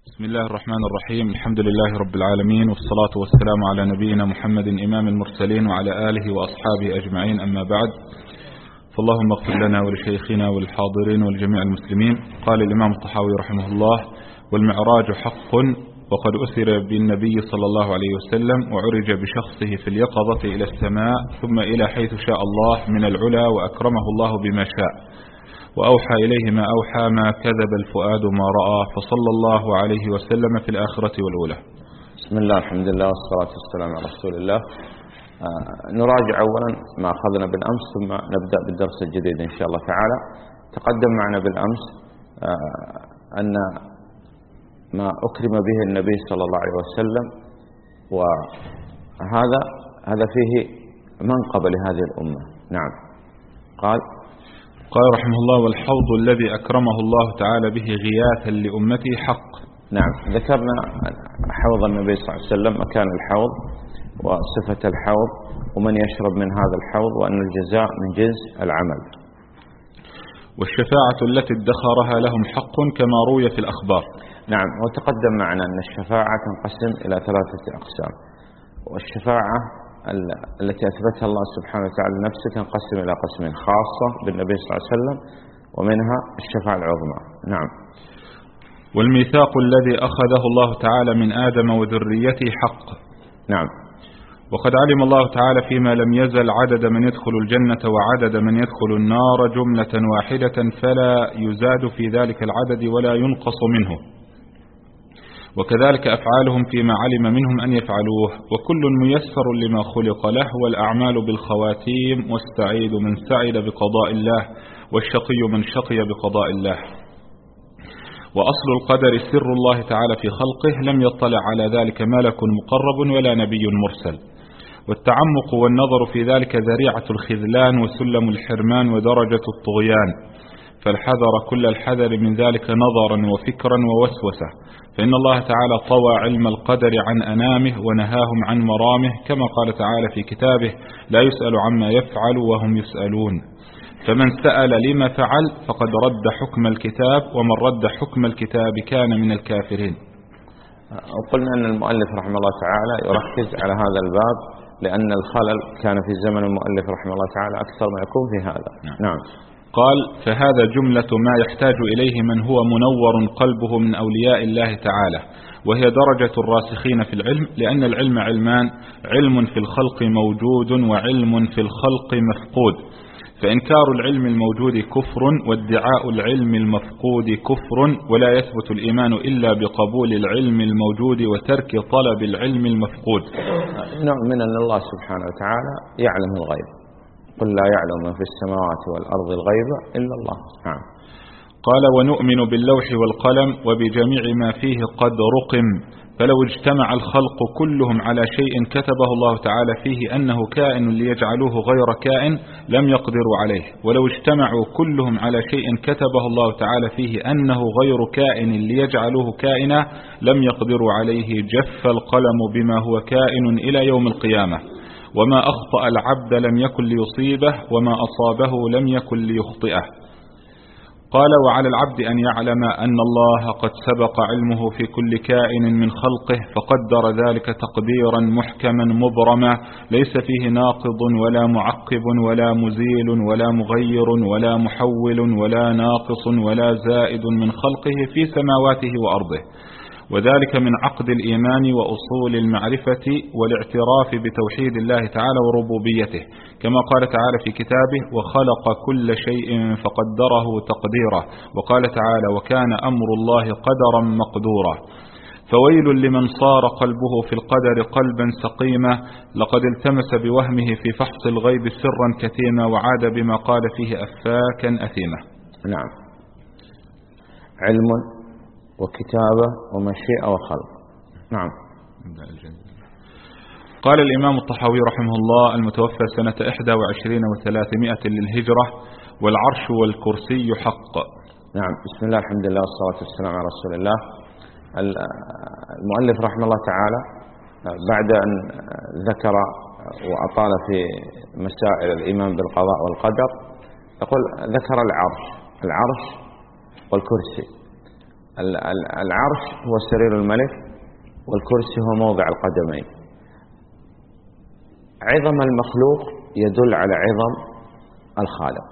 بسم الله الرحمن الرحيم. الحمد لله رب العالمين، والصلاة والسلام على نبينا محمد إمام المرسلين وعلى آله وأصحابه أجمعين، أما بعد. فاللهم اغفر لنا ولشيخنا وللحاضرين ولجميع المسلمين. قال الإمام الطحاوي رحمه الله: والمعراج حق، وقد أسر بالنبي صلى الله عليه وسلم وعرج بشخصه في اليقظة إلى السماء ثم إلى حيث شاء الله من العلا، وأكرمه الله بما شاء وأوحى إليه ما أوحى، ما كذب الفؤاد ما رأى، فصلى الله عليه وسلم في الآخرة والأولى. بسم الله، الحمد لله، والصلاة والسلام على رسول الله. نراجع أولا ما أخذنا بالأمس ثم نبدأ بالدرس الجديد إن شاء الله تعالى. تقدم معنا بالأمس أن ما أكرم به النبي صلى الله عليه وسلم، وهذا فيه منقبة لهذه الأمة. نعم. قال رحمه الله: والحوض الذي أكرمه الله تعالى به غياثا لأمته حق. نعم، ذكرنا حوض النبي صلى الله عليه وسلم، مكان الحوض وصفة الحوض ومن يشرب من هذا الحوض، وأن الجزاء من جنس العمل. والشفاعة التي ادخرها لهم حق كما روي في الأخبار. نعم، وتقدم معنا أن الشفاعة تنقسم إلى 3 أقسام، والشفاعة التي أثبتها الله سبحانه وتعالى لنفسه تنقسم إلى قسمين: خاصة بالنبي صلى الله عليه وسلم، ومنها الشفاعة العظمى. نعم. والميثاق الذي أخذه الله تعالى من آدم وذريته حق. نعم. وقد علم الله تعالى فيما لم يزل عدد من يدخل الجنة وعدد من يدخل النار جملة واحدة، فلا يزاد في ذلك العدد ولا ينقص منه، وكذلك أفعالهم فيما علم منهم أن يفعلوه، وكل ميسر لما خلق له، والأعمال بالخواتيم، والسعيد من سعد بقضاء الله، والشقي من شقي بقضاء الله. وأصل القدر سر الله تعالى في خلقه، لم يطلع على ذلك ملك مقرب ولا نبي مرسل. والتعمق والنظر في ذلك ذريعة الخذلان وسلم الحرمان ودرجة الطغيان، فالحذر كل الحذر من ذلك نظرا وفكرا ووسوسة، فإن الله تعالى طوى علم القدر عن أنامه ونهاهم عن مرامه، كما قال تعالى في كتابه: لا يسأل عما يفعل وهم يسألون. فمن سأل لما فعل فقد رد حكم الكتاب، ومن رد حكم الكتاب كان من الكافرين. وقلنا أن المؤلف رحمه الله تعالى يركز على هذا الباب، لأن الخلل كان في زمن المؤلف رحمه الله تعالى أكثر ما يكون في هذا. نعم. قال: فهذا جملة ما يحتاج إليه من هو منور قلبه من أولياء الله تعالى، وهي درجة الراسخين في العلم، لأن العلم علمان: علم في الخلق موجود، وعلم في الخلق مفقود، فإنكار العلم الموجود كفر، وادعاء العلم المفقود كفر، ولا يثبت الإيمان إلا بقبول العلم الموجود وترك طلب العلم المفقود. نؤمن أن الله سبحانه وتعالى يعلم الغيب، قل لا يعلم من في السماوات والأرض الغيب إلا الله. نعم. قال: ونؤمن باللوح والقلم وبجميع ما فيه قد رقم، فلو اجتمع الخلق كلهم على شيء كتبه الله تعالى فيه أنه كائن ليجعلوه غير كائن لم يقدروا عليه، ولو اجتمعوا كلهم على شيء كتبه الله تعالى فيه أنه غير كائن ليجعلوه كائنا لم يقدروا عليه، جف القلم بما هو كائن إلى يوم القيامة، وما أخطأ العبد لم يكن ليصيبه، وما أصابه لم يكن ليخطئه. قال: وعلى العبد أن يعلم أن الله قد سبق علمه في كل كائن من خلقه، فقدر ذلك تقديرا محكما مبرما، ليس فيه ناقض ولا معقب ولا مزيل ولا مغير ولا محول ولا ناقص ولا زائد من خلقه في سماواته وأرضه، وذلك من عقد الإيمان وأصول المعرفة والاعتراف بتوحيد الله تعالى وربوبيته، كما قال تعالى في كتابه: وخلق كل شيء فقدره تقديره، وقال تعالى: وكان أمر الله قدرا مقدورا. فويل لمن صار قلبه في القدر قلبا سقيما، لقد التمس بوهمه في فحص الغيب سرا كتيما، وعاد بما قال فيه أفاكا أثيما. نعم. علم وكتابة ومشيئة وخلق. نعم. قال الإمام الطحاوي رحمه الله، المتوفى سنة 21 و300 للهجرة: والعرش والكرسي حق. نعم. بسم الله، الحمد لله، والصلاة والسلام على رسول الله. المؤلف رحمه الله تعالى بعد أن ذكر وأطال في مسائل الإيمان بالقضاء والقدر، يقول ذكر العرش والكرسي، العرش هو سرير الملك، والكرسي هو موضع القدمين. عظم المخلوق يدل على عظم الخالق.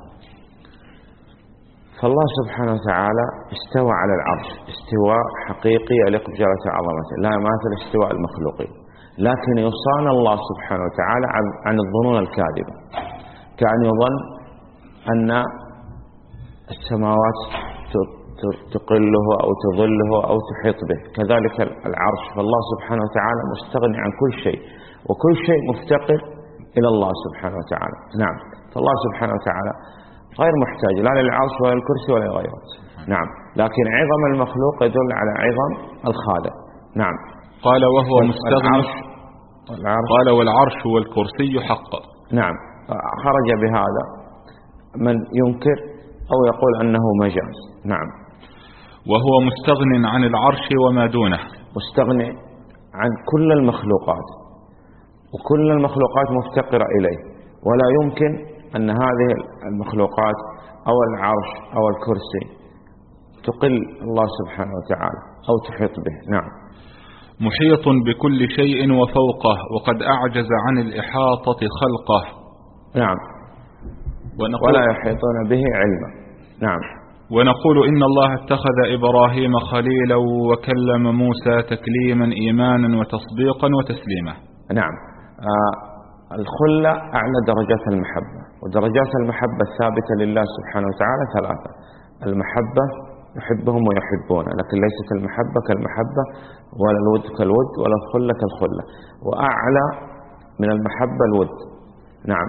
فالله سبحانه وتعالى استوى على العرش استواء حقيقي يليق بجلالة عظمته، لا يماثل استواء المخلوقين. لكن يصان الله سبحانه وتعالى عن الظنون الكاذبة، كأن يظن أن السماوات تقله أو تظله أو تحيط به، كذلك العرش. فالله سبحانه وتعالى مستغني عن كل شيء، وكل شيء مفتقر إلى الله سبحانه وتعالى. نعم، فالله سبحانه وتعالى غير محتاج لا للعرش ولا للكرسي ولا غيره. نعم، لكن عظم المخلوق يدل على عظم الخالق. نعم. قال وهو مستغني. قال والعرش والكرسي حق. نعم، خرج بهذا من ينكر أو يقول أنه مجاز. نعم. وهو مستغن عن العرش وما دونه، مستغني عن كل المخلوقات، وكل المخلوقات مفتقرة إليه، ولا يمكن أن هذه المخلوقات أو العرش أو الكرسي تقل الله سبحانه وتعالى أو تحيط به. نعم. محيط بكل شيء وفوقه، وقد أعجز عن الإحاطة خلقه. نعم. ولا يحيطون به علما. نعم. ونقول إن الله اتخذ إبراهيم خليلا وكلم موسى تكليما إيمانا وتصديقا وتسليما. نعم. الخلة أعلى درجات المحبة، ودرجات المحبة الثابتة لله سبحانه وتعالى ثلاثة: المحبة يحبهم ويحبونه، لكن ليست المحبة كالمحبة، ولا الود كالود، ولا الخلة كالخلة، وأعلى من المحبة الود. نعم.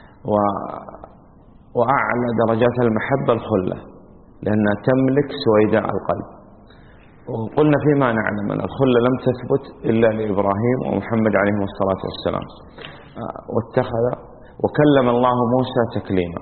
وأعلى درجات المحبة الخلة، لأنها تملك سويداء القلب. وقلنا فيما نعلم أن الخلة لم تثبت إلا لإبراهيم ومحمد عليهم الصلاة والسلام. وكلم الله موسى تكليما.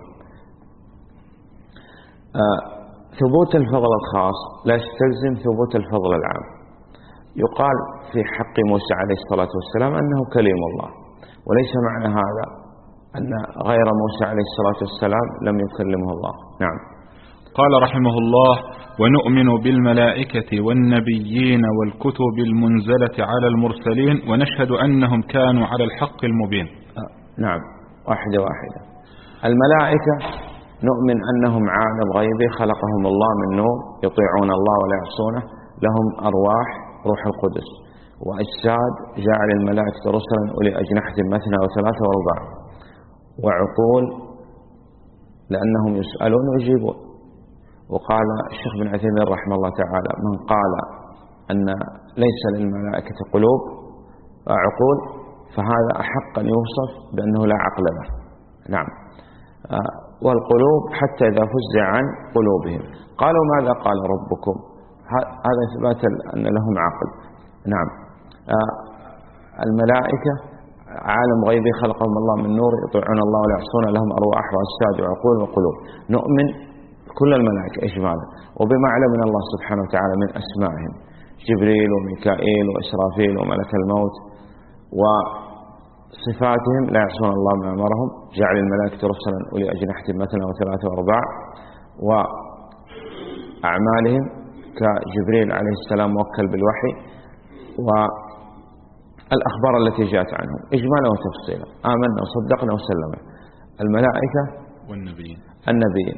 ثبوت الفضل الخاص لا يستلزم ثبوت الفضل العام. يقال في حق موسى عليه الصلاة والسلام أنه كليم الله، وليس معنى هذا أن غير موسى عليه الصلاة والسلام لم يكلمه الله. نعم. قال رحمه الله: ونؤمن بالملائكة والنبيين والكتب المنزلة على المرسلين، ونشهد أنهم كانوا على الحق المبين. نعم، واحدة واحدة. الملائكة نؤمن أنهم عالم غيبي خلقهم الله من نور، يطيعون الله ولا يعصونه، لهم أرواح روح القدس، وأجساد جعل الملائكة رسلا أولي أجنحة مثنى وثلاثة ورباع، وعقول لأنهم يسألون ويجيبون. وقال الشيخ بن عثيمين رحمه الله تعالى: من قال أن ليس للملائكة قلوب وعقول فهذا أحق أن يوصف بأنه لا عقل له. نعم. والقلوب حتى إذا فزع عن قلوبهم قالوا ماذا قال ربكم، هذا إثبات أن لهم عقل. نعم. الملائكة عالم غيبي خلقهم الله من نور، يطيعون الله ولا يعصون، لهم أرواح وأجساد وعقول وقلوب. نؤمن كل الملائكة إجمالا، وبما علم من الله سبحانه وتعالى من أسمائهم: جبريل وميكائيل وإسرافيل وملك الموت، وصفاتهم: لا يعصون الله ما أمرهم، جعل الملائكة رسلا أولي أجنحة مثنى وثلاثة ورباع، وأعمالهم كجبريل عليه السلام موكل بالوحي، والأخبار التي جاءت عنهم إجمالا وتفصيلا. آمنا وصدقنا وسلمنا. الملائكة النبيين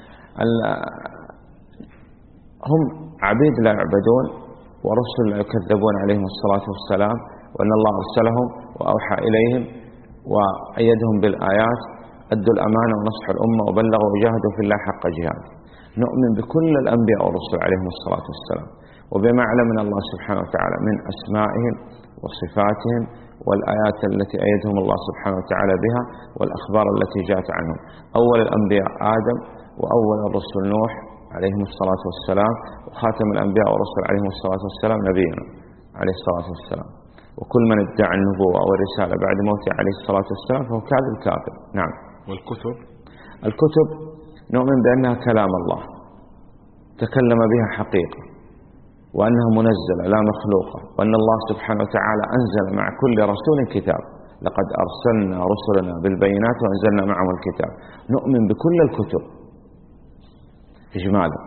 هم عبيد لا يعبدون، ورسل لا يكذبون عليهم الصلاة والسلام، وأن الله أرسلهم وأوحى إليهم وأيدهم بالآيات، أدوا الأمانة ونصحوا الأمة وبلغوا وجاهدوا في الله حق جهاد. نؤمن بكل الأنبياء والرسل عليهم الصلاة والسلام، وبما علم من الله سبحانه وتعالى من أسمائهم وصفاتهم، والآيات التي أيدهم الله سبحانه وتعالى بها، والأخبار التي جاءت عنهم. أول الأنبياء آدم، وأول الرسل نوح عليهم الصلاة والسلام، وخاتم الأنبياء والرسل عليهم الصلاة والسلام نبينا عليه الصلاة والسلام. وكل من ادعى النبوة أو الرسالة بعد موته عليه الصلاة والسلام فهو كاذب كافر. نعم. الكتب نؤمن بأنها كلام الله تكلم بها حقيقة، وأنها منزلة لا مخلوقة، وأن الله سبحانه وتعالى أنزل مع كل رسول كتاب. لقد أرسلنا رسلنا بالبينات وأنزلنا معهم الكتاب. نؤمن بكل الكتب إجمالا.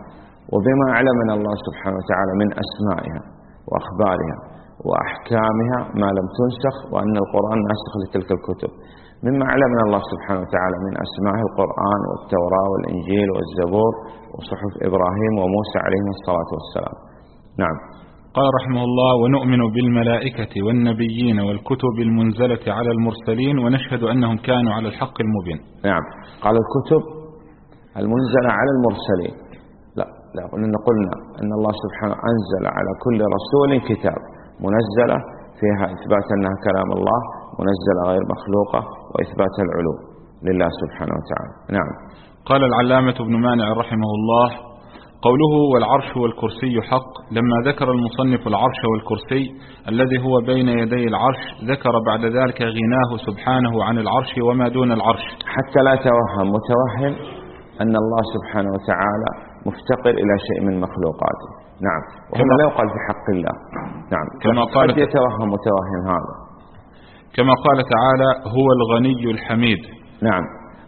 وبما علمنا الله سبحانه وتعالى من أسمائها وأخبارها وأحكامها ما لم تنسخ، وأن القرآن ناسخ لتلك الكتب. مما علمنا الله سبحانه وتعالى من أسماء القرآن والتوراة والإنجيل والزبور وصحف إبراهيم وموسى عليهم الصلاة والسلام. نعم. قال رحمه الله: ونؤمن بالملائكة والنبيين والكتب المنزلة على المرسلين ونشهد أنهم كانوا على الحق المبين. نعم. قال الكتب المنزلة على المرسلين، لا قلنا أن الله سبحانه أنزل على كل رسول كتاب منزلة فيها إثبات أنها كلام الله، منزلة غير مخلوقة، وإثبات العلو لله سبحانه وتعالى. نعم. قال العلامة ابن مانع رحمه الله: قوله والعرش والكرسي حق، لما ذكر المصنف العرش والكرسي الذي هو بين يدي العرش، ذكر بعد ذلك غناه سبحانه عن العرش وما دون العرش، حتى لا يتوهم متوهم أن الله سبحانه وتعالى مفتقر إلى شيء من مخلوقاته. نعم. وهذا لا يقال في حق الله. نعم. كما قال قد يتوهم متوهم هذا، كما قال تعالى: هو الغني الحميد. نعم.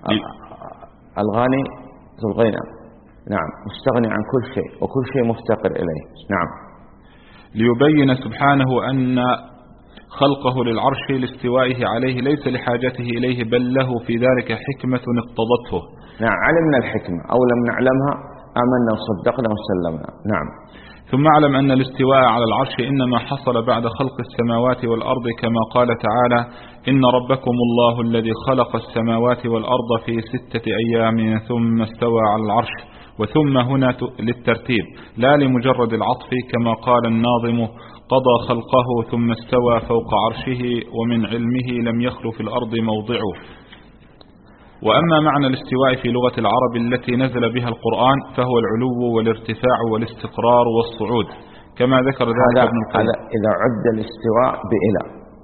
الغني ذو الغنى، نعم، مستغني عن كل شيء وكل شيء مفتقر إليه. نعم. ليبين سبحانه أن خلقه للعرش لاستوائه عليه ليس لحاجته إليه، بل له في ذلك حكمة اقتضته. نعم. علمنا الحكمة أو لم نعلمها، آمنا وصدقنا وسلمنا. نعم. ثم اعلم أن الاستواء على العرش إنما حصل بعد خلق السماوات والأرض، كما قال تعالى: إن ربكم الله الذي خلق السماوات والأرض في 6 أيام ثم استوى على العرش. وثم هنا للترتيب لا لمجرد العطف، كما قال الناظم: قضى خلقه ثم استوى فوق عرشه ومن علمه لم يخل في الأرض موضعه. وأما معنى الاستواء في لغة العرب التي نزل بها القرآن فهو العلو والارتفاع والاستقرار والصعود، كما ذكر ذلك ابن القيم. هذا إذا عد الاستواء بإلى،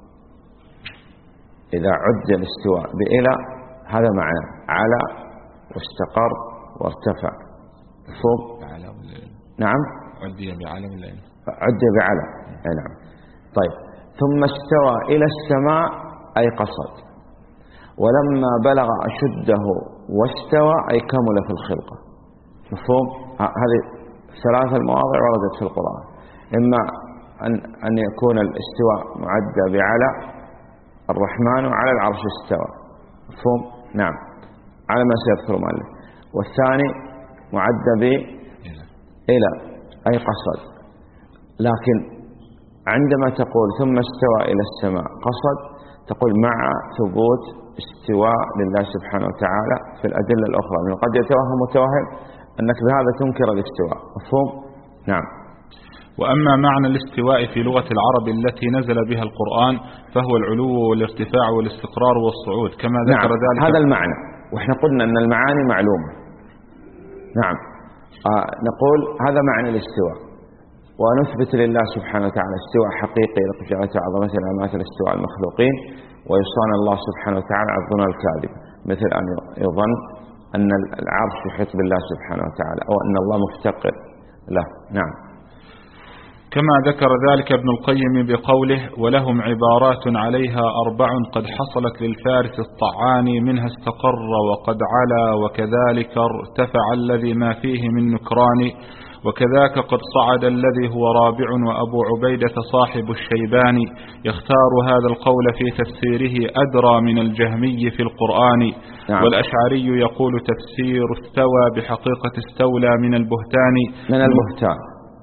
إذا عد الاستواء بإلى هذا معنى على واستقر وارتفع فوق. نعم. عدي بعلم الليل، عد بعلى. نعم. طيب. ثم استوى إلى السماء أي قصد، ولما بلغ أشده واستوى أي كمل في الخلقة. مفهوم؟ هذه 3 المواضع وردت في القرآن، إما أن يكون الاستواء معدى بعلى الرحمن على العرش استوى. مفهوم؟ نعم، على ما سيذكر المؤلف. والثاني معدى بإلى أي قصد، لكن عندما تقول ثم استوى إلى السماء قصد، تقول مع ثبوت استواء لله سبحانه وتعالى في الأدلة الأخرى، لأنه قد يتوهم متوهم أنك بهذا تنكر الاستواء. مفهوم؟ نعم. وأما معنى الاستواء في لغة العرب التي نزل بها القرآن فهو العلو والارتفاع والاستقرار والصعود، كما ذكر ذلك. هذا المعنى، وإحنا قلنا أن المعاني معلومة. نعم. نقول هذا معنى الاستواء، ونثبت لله سبحانه وتعالى استواء حقيقي لقدرته وعظمته لا مثل استواء المخلوقين، ويصان الله سبحانه وتعالى عن الظن الكاذب، مثل أن يظن أن العرش يحيط بالله سبحانه وتعالى أو أن الله مفتقر له. نعم. كما ذكر ذلك ابن القيم بقوله: ولهم عبارات عليها 4 قد حصلت للفارس الطعاني، منها استقر وقد علا وكذلك ارتفع الذي ما فيه من نكران، وكذاك قد صعد الذي هو رابع وأبو عبيدة صاحب الشيباني. يختار هذا القول في تفسيره أدرى من الجهمي في القرآن. نعم. والأشعري يقول تفسير استوى بحقيقة استولى من البهتان. من البهتان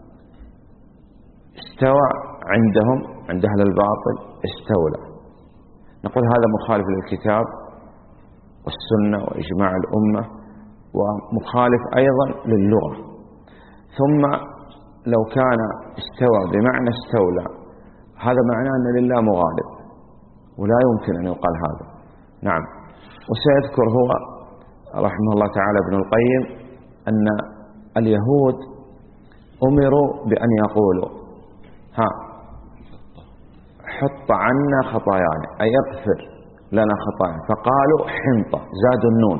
استوى عندهم عند أهل الباطل استولى. نقول هذا مخالف للكتاب والسنة وإجماع الأمة، ومخالف أيضا للغة. ثم لو كان استوى بمعنى استولى هذا معناه أن لله مغالب، ولا يمكن أن يقال هذا. نعم. وسيذكر هو رحمه الله تعالى ابن القيم أن اليهود أمروا بأن يقولوا حط عنا خطايانا، أي اغفر لنا خطايانا، فقالوا حنطة، زادوا النون.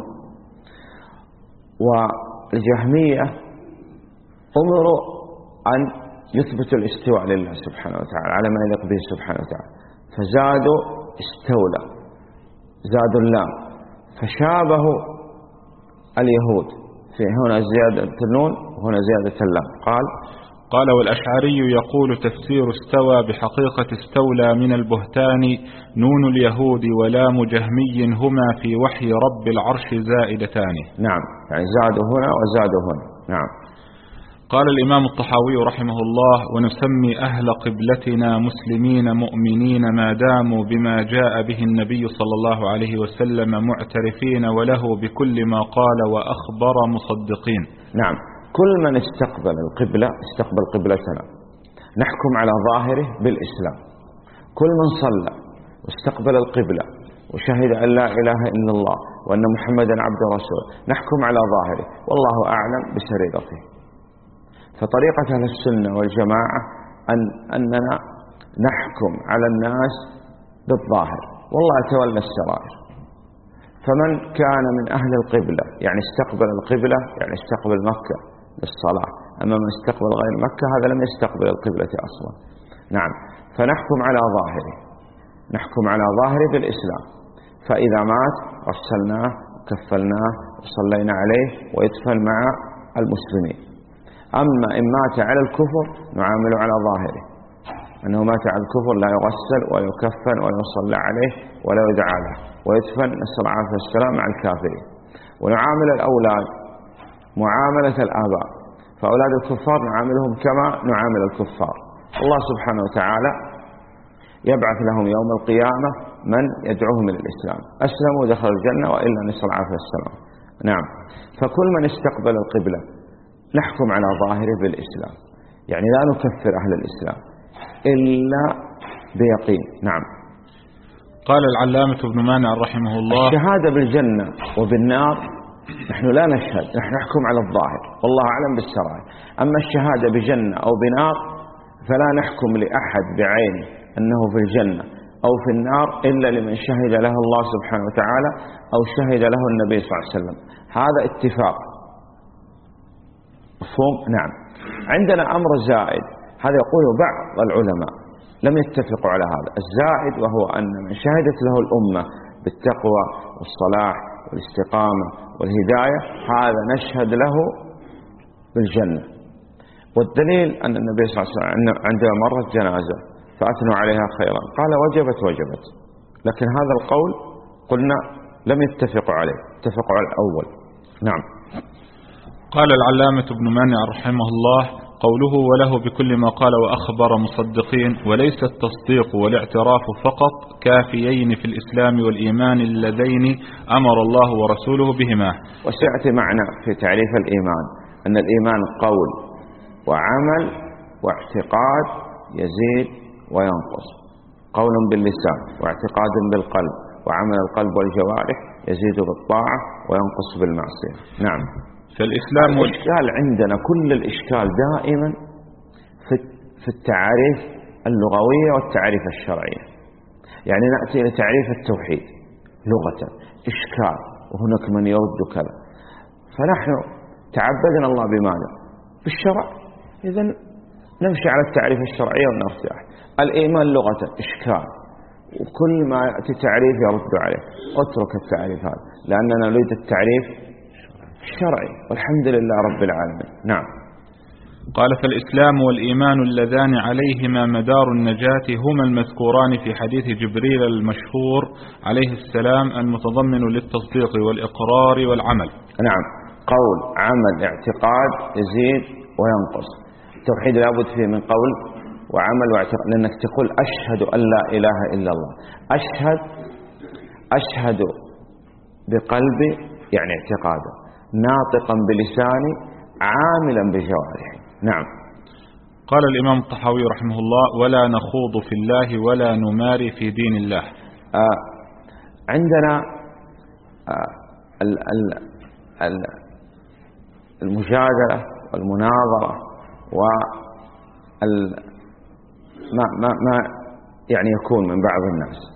والجهمية أمروا أن يثبتوا الاستواء لله سبحانه وتعالى على ما يليق به سبحانه وتعالى، فزادوا استولى، زادوا اللام، فشابهوا اليهود في هنا زيادة النون هنا زيادة اللام. قال والأشعري يقول تفسير استوى بحقيقة استولى من البهتان نون اليهود ولام جهمي هما في وحي رب العرش زائدتان. نعم، يعني زادوا هنا وزادوا هنا. نعم. قال الإمام الطحاوي رحمه الله ونسمي أهل قبلتنا مسلمين مؤمنين ما داموا بما جاء به النبي صلى الله عليه وسلم معترفين وله بكل ما قال وأخبر مصدقين. نعم، كل من استقبل القبلة استقبل قبلتنا نحكم على ظاهره بالإسلام. كل من صلى واستقبل القبلة وشهد أن لا إله إلا الله وأن محمدا عبده ورسوله نحكم على ظاهره، والله أعلم بسريرته. فطريقة أهل السنة والجماعة أننا نحكم على الناس بالظاهر، والله يتولى السرائر. فمن كان من أهل القبلة يعني استقبل القبلة يعني استقبل مكة بالصلاة، أما من استقبل غير مكة هذا لم يستقبل القبلة أصلا. نعم، فنحكم على ظاهره، نحكم على ظاهره بالإسلام. فإذا مات غسلناه وكفلناه وصلينا عليه ويدفن مع المسلمين. أما إن مات على الكفر نعامله على ظاهره، أنه مات على الكفر لا يغسل ولا يكفن ولا يصلى عليه ولا يدعى له ويدفن، نسأل الله العافية والسلام، مع الكافرين. ونعامل الأولاد معاملة الآباء، فأولاد الكفار نعاملهم كما نعامل الكفار. الله سبحانه وتعالى يبعث لهم يوم القيامة من يدعوهم إلى الإسلام، أسلموا دخلوا الجنة، وإلا نسأل الله العافية والسلام. نعم، فكل من استقبل القبلة نحكم على ظاهره بالإسلام، يعني لا نكفر أهل الإسلام إلا بيقين. نعم. قال العلامة ابن مانع رحمه الله الشهادة بالجنة وبالنار نحن لا نشهد، نحن نحكم على الظاهر، والله أعلم بالسرائر. أما الشهادة بجنة أو بنار فلا نحكم لأحد بعينه أنه في الجنة أو في النار إلا لمن شهد له الله سبحانه وتعالى أو شهد له النبي صلى الله عليه وسلم. هذا اتفاق، مفهوم؟ نعم. عندنا أمر زائد، هذا يقول بعض العلماء لم يتفقوا على هذا الزائد، وهو أن من شهدت له الأمة بالتقوى والصلاح والاستقامة والهداية هذا نشهد له بالجنة. والدليل أن النبي صلى الله عليه وسلم عندما مرت جنازة فأثنوا عليها خيرا قال وجبت وجبت، لكن هذا القول قلنا لم يتفقوا عليه، اتفقوا على الأول. نعم. قال العلامة ابن مانع رحمه الله قوله وله بكل ما قال وأخبر مصدقين، وليس التصديق والاعتراف فقط كافيين في الإسلام والإيمان اللذين أمر الله ورسوله بهما. وسيأتي معنا في تعريف الإيمان أن الإيمان قول وعمل واعتقاد يزيد وينقص، قول باللسان واعتقاد بالقلب وعمل القلب والجوارح يزيد بالطاعة وينقص بالمعصية. نعم. فالإسلام الإشكال عندنا كل الإشكال دائما في التعاريف اللغوية والتعريف الشرعية. يعني نأتي إلى تعريف التوحيد لغة إشكال، وهناك من يرد كذا، فنحن تعبدنا الله بماذا؟ بالشرع، إذن نمشي على التعريف الشرعي ونرتاح. الإيمان لغة إشكال، وكل ما يأتي تعريف يرد عليه، اترك التعريف هذا لأننا نريد التعريف الشرعي، والحمد لله رب العالمين. نعم. قال فالإسلام والإيمان اللذان عليهما مدار النجاة هما المذكوران في حديث جبريل المشهور عليه السلام المتضمن للتصديق والإقرار والعمل. نعم، قول عمل اعتقاد يزيد وينقص. التوحيد لابد فيه من قول وعمل واعتقاد، لأنك تقول أشهد أن لا إله إلا الله، أشهد بقلبي يعني اعتقادا، ناطقا بلساني، عاملا بجوارحي. نعم. قال الإمام الطحاوي رحمه الله ولا نخوض في الله ولا نماري في دين الله. عندنا المجادلة والمناظرة ما يعني يكون من بعض الناس